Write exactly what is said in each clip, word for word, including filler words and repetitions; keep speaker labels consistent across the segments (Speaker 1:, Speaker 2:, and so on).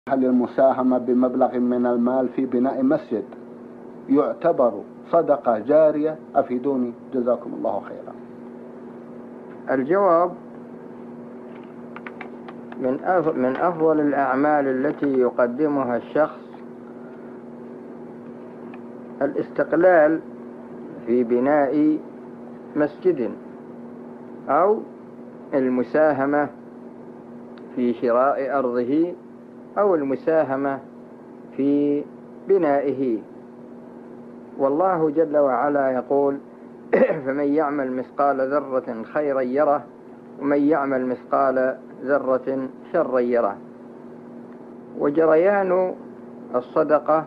Speaker 1: هل المساهمة بمبلغ من المال في بناء مسجد يعتبر صدقة جارية؟ أفيدوني جزاكم الله خيرا.
Speaker 2: الجواب: من من أفضل الأعمال التي يقدمها الشخص الاستقلال في بناء مسجد، أو المساهمة في شراء أرضه، أو المساهمة في بنائه. والله جل وعلا يقول: فمن يعمل مثقال ذرة خيرا يره، ومن يعمل مثقال ذرة شرا يره. وجريان الصدقة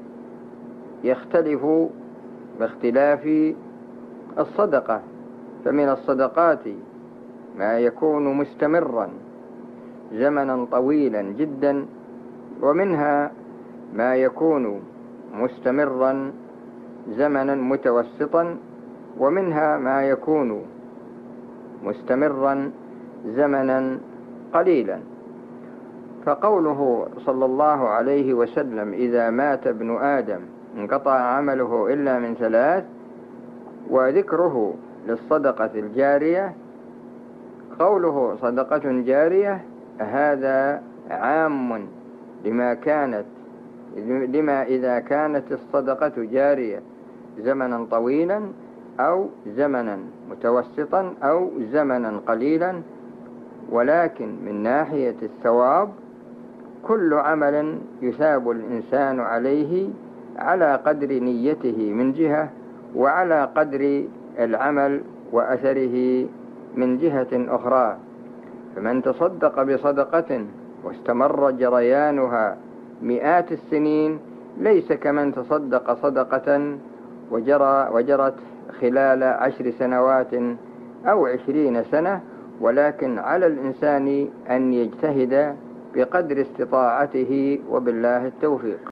Speaker 2: يختلف باختلاف الصدقة، فمن الصدقات ما يكون مستمرا زمنا طويلا جدا، ومنها ما يكون مستمرا زمنا متوسطا، ومنها ما يكون مستمرا زمنا قليلا. فقوله صلى الله عليه وسلم: إذا مات ابن آدم انقطع عمله إلا من ثلاث، وذكره للصدقة الجارية، قوله صدقة جارية هذا عام لما كانت لما إذا كانت الصدقة جارية زمنا طويلا أو زمنا متوسطا أو زمنا قليلا. ولكن من ناحية الثواب كل عمل يثاب الإنسان عليه على قدر نيته من جهة، وعلى قدر العمل وأثره من جهة أخرى. فمن تصدق بصدقة واستمر جريانها مئات السنين ليس كمن تصدق صدقة وجرى وجرت خلال عشر سنوات أو عشرين سنة. ولكن على الإنسان أن يجتهد بقدر استطاعته، وبالله التوفيق.